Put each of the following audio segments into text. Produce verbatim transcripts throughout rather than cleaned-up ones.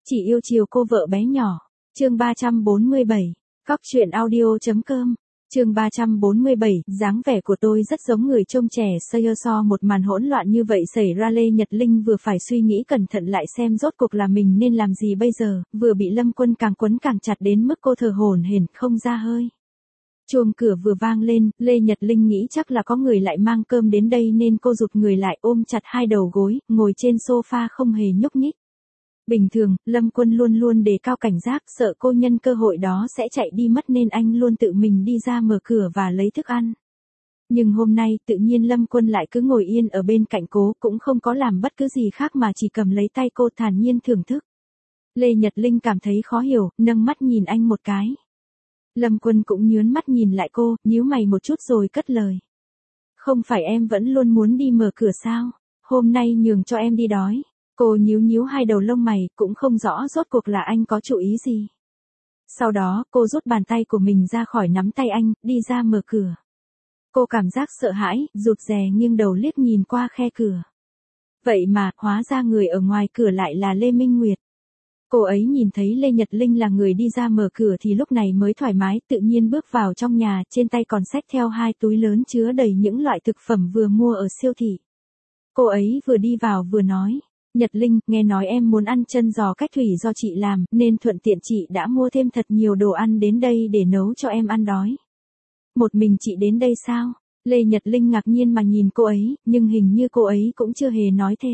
Chỉ yêu chiều cô vợ bé nhỏ. Chương ba trăm bốn mươi bảy. Cóc truyện audio.com. Chương ba trăm bốn mươi bảy, dáng vẻ của tôi rất giống người trông trẻ Sayer so một màn hỗn loạn như vậy xảy ra. Lê Nhật Linh vừa phải suy nghĩ cẩn thận lại xem rốt cuộc là mình nên làm gì bây giờ, vừa bị Lâm Quân càng quấn càng chặt đến mức cô thở hổn hển không ra hơi. Chuông cửa vừa vang lên, Lê Nhật Linh nghĩ chắc là có người lại mang cơm đến đây nên cô rụt người lại ôm chặt hai đầu gối, ngồi trên sofa không hề nhúc nhích. Bình thường, Lâm Quân luôn luôn đề cao cảnh giác, sợ cô nhân cơ hội đó sẽ chạy đi mất nên anh luôn tự mình đi ra mở cửa và lấy thức ăn. Nhưng hôm nay, tự nhiên Lâm Quân lại cứ ngồi yên ở bên cạnh cô, cũng không có làm bất cứ gì khác mà chỉ cầm lấy tay cô thản nhiên thưởng thức. Lê Nhật Linh cảm thấy khó hiểu, nâng mắt nhìn anh một cái. Lâm Quân cũng nhớn mắt nhìn lại cô, nhíu mày một chút rồi cất lời. Không phải em vẫn luôn muốn đi mở cửa sao? Hôm nay nhường cho em đi đói. Cô nhíu nhíu hai đầu lông mày, cũng không rõ rốt cuộc là anh có chủ ý gì. Sau đó, cô rút bàn tay của mình ra khỏi nắm tay anh, đi ra mở cửa. Cô cảm giác sợ hãi, rụt rè nghiêng đầu liếc nhìn qua khe cửa. Vậy mà, hóa ra người ở ngoài cửa lại là Lê Minh Nguyệt. Cô ấy nhìn thấy Lê Nhật Linh là người đi ra mở cửa thì lúc này mới thoải mái, tự nhiên bước vào trong nhà, trên tay còn xách theo hai túi lớn chứa đầy những loại thực phẩm vừa mua ở siêu thị. Cô ấy vừa đi vào vừa nói. Nhật Linh, nghe nói em muốn ăn chân giò cách thủy do chị làm, nên thuận tiện chị đã mua thêm thật nhiều đồ ăn đến đây để nấu cho em ăn đói. Một mình chị đến đây sao? Lê Nhật Linh ngạc nhiên mà nhìn cô ấy, nhưng hình như cô ấy cũng chưa hề nói thế.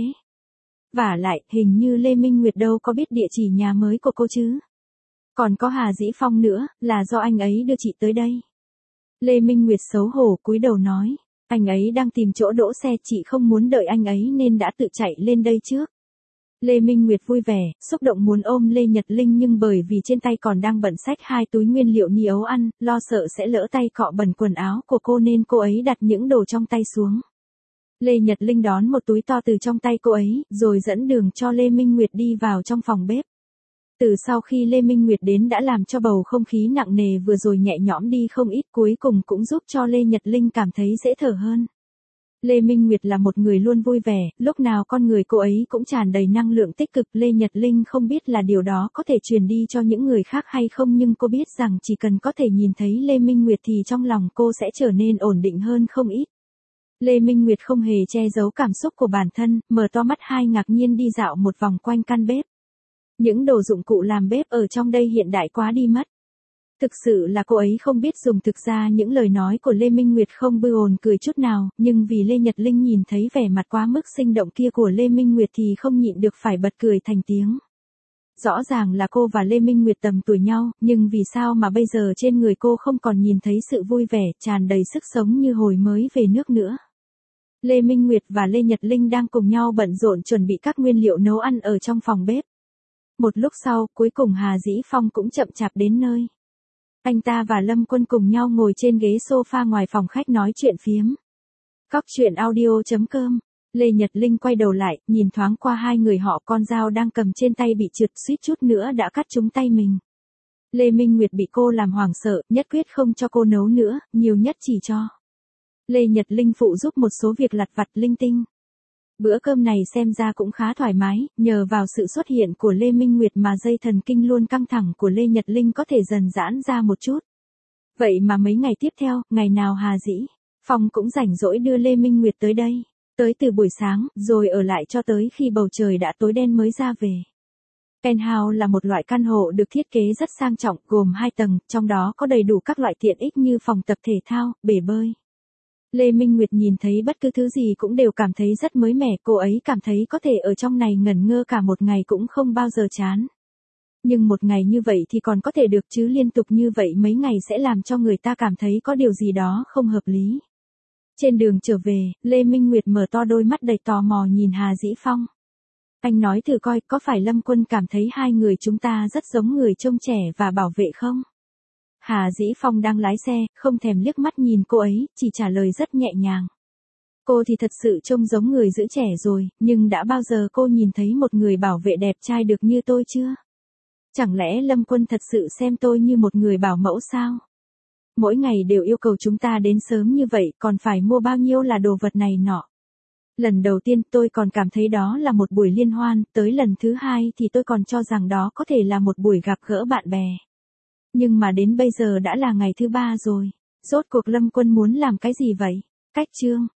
Vả lại, hình như Lê Minh Nguyệt đâu có biết địa chỉ nhà mới của cô chứ. Còn có Hà Dĩ Phong nữa, là do anh ấy đưa chị tới đây. Lê Minh Nguyệt xấu hổ cúi đầu nói. Anh ấy đang tìm chỗ đỗ xe, chị không muốn đợi anh ấy nên đã tự chạy lên đây trước. Lê Minh Nguyệt vui vẻ, xúc động muốn ôm Lê Nhật Linh nhưng bởi vì trên tay còn đang bận xách hai túi nguyên liệu ni ấu ăn, lo sợ sẽ lỡ tay cọ bẩn quần áo của cô nên cô ấy đặt những đồ trong tay xuống. Lê Nhật Linh đón một túi to từ trong tay cô ấy, rồi dẫn đường cho Lê Minh Nguyệt đi vào trong phòng bếp. Từ sau khi Lê Minh Nguyệt đến đã làm cho bầu không khí nặng nề vừa rồi nhẹ nhõm đi không ít, cuối cùng cũng giúp cho Lê Nhật Linh cảm thấy dễ thở hơn. Lê Minh Nguyệt là một người luôn vui vẻ, lúc nào con người cô ấy cũng tràn đầy năng lượng tích cực. Lê Nhật Linh không biết là điều đó có thể truyền đi cho những người khác hay không, nhưng cô biết rằng chỉ cần có thể nhìn thấy Lê Minh Nguyệt thì trong lòng cô sẽ trở nên ổn định hơn không ít. Lê Minh Nguyệt không hề che giấu cảm xúc của bản thân, mở to mắt hai ngạc nhiên đi dạo một vòng quanh căn bếp. Những đồ dụng cụ làm bếp ở trong đây hiện đại quá đi mất. Thực sự là cô ấy không biết dùng. Thực ra những lời nói của Lê Minh Nguyệt không bư ồn cười chút nào, nhưng vì Lê Nhật Linh nhìn thấy vẻ mặt quá mức sinh động kia của Lê Minh Nguyệt thì không nhịn được phải bật cười thành tiếng. Rõ ràng là cô và Lê Minh Nguyệt tầm tuổi nhau, nhưng vì sao mà bây giờ trên người cô không còn nhìn thấy sự vui vẻ, tràn đầy sức sống như hồi mới về nước nữa. Lê Minh Nguyệt và Lê Nhật Linh đang cùng nhau bận rộn chuẩn bị các nguyên liệu nấu ăn ở trong phòng bếp. Một lúc sau, cuối cùng Hà Dĩ Phong cũng chậm chạp đến nơi. Anh ta và Lâm Quân cùng nhau ngồi trên ghế sofa ngoài phòng khách nói chuyện phiếm. Cóc truyện audio.com. Lê Nhật Linh quay đầu lại, nhìn thoáng qua hai người họ, con dao đang cầm trên tay bị trượt suýt chút nữa đã cắt trúng tay mình. Lê Minh Nguyệt bị cô làm hoảng sợ, nhất quyết không cho cô nấu nữa, nhiều nhất chỉ cho Lê Nhật Linh phụ giúp một số việc lặt vặt linh tinh. Bữa cơm này xem ra cũng khá thoải mái, nhờ vào sự xuất hiện của Lê Minh Nguyệt mà dây thần kinh luôn căng thẳng của Lê Nhật Linh có thể dần giãn ra một chút. Vậy mà mấy ngày tiếp theo, ngày nào Hà Dĩ Phong cũng rảnh rỗi đưa Lê Minh Nguyệt tới đây. Tới từ buổi sáng, rồi ở lại cho tới khi bầu trời đã tối đen mới ra về. Penthouse là một loại căn hộ được thiết kế rất sang trọng, gồm hai tầng, trong đó có đầy đủ các loại tiện ích như phòng tập thể thao, bể bơi. Lê Minh Nguyệt nhìn thấy bất cứ thứ gì cũng đều cảm thấy rất mới mẻ, cô ấy cảm thấy có thể ở trong này ngẩn ngơ cả một ngày cũng không bao giờ chán. Nhưng một ngày như vậy thì còn có thể được chứ liên tục như vậy mấy ngày sẽ làm cho người ta cảm thấy có điều gì đó không hợp lý. Trên đường trở về, Lê Minh Nguyệt mở to đôi mắt đầy tò mò nhìn Hà Dĩ Phong. Anh nói thử coi có phải Lâm Quân cảm thấy hai người chúng ta rất giống người trông trẻ và bảo vệ không? Hà Dĩ Phong đang lái xe, không thèm liếc mắt nhìn cô ấy, chỉ trả lời rất nhẹ nhàng. Cô thì thật sự trông giống người giữ trẻ rồi, nhưng đã bao giờ cô nhìn thấy một người bảo vệ đẹp trai được như tôi chưa? Chẳng lẽ Lâm Quân thật sự xem tôi như một người bảo mẫu sao? Mỗi ngày đều yêu cầu chúng ta đến sớm như vậy, còn phải mua bao nhiêu là đồ vật này nọ. Lần đầu tiên tôi còn cảm thấy đó là một buổi liên hoan, tới lần thứ hai thì tôi còn cho rằng đó có thể là một buổi gặp gỡ bạn bè. Nhưng mà đến bây giờ đã là ngày thứ ba rồi. Rốt cuộc Lâm Quân muốn làm cái gì vậy? Cách chương